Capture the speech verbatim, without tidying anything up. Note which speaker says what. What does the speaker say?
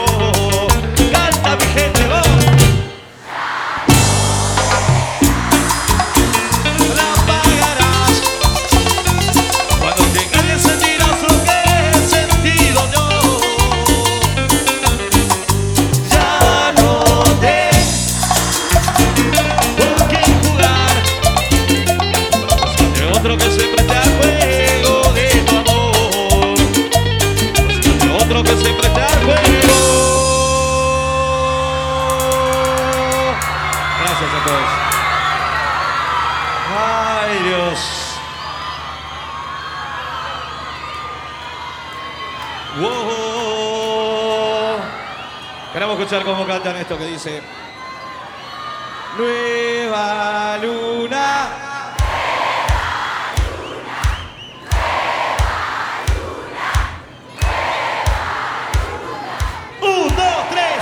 Speaker 1: Canta mi gente, vos. La pagarás cuando tengas que sentirás lo que he sentido yo. Ya no des por qué jugar. Buscate otro que se preste al juego de tu amor. Buscate otro que se preste al juego. Gracias a todos. Ay, Dios. Wow. Queremos escuchar cómo cantan esto que dice: Nueva luna.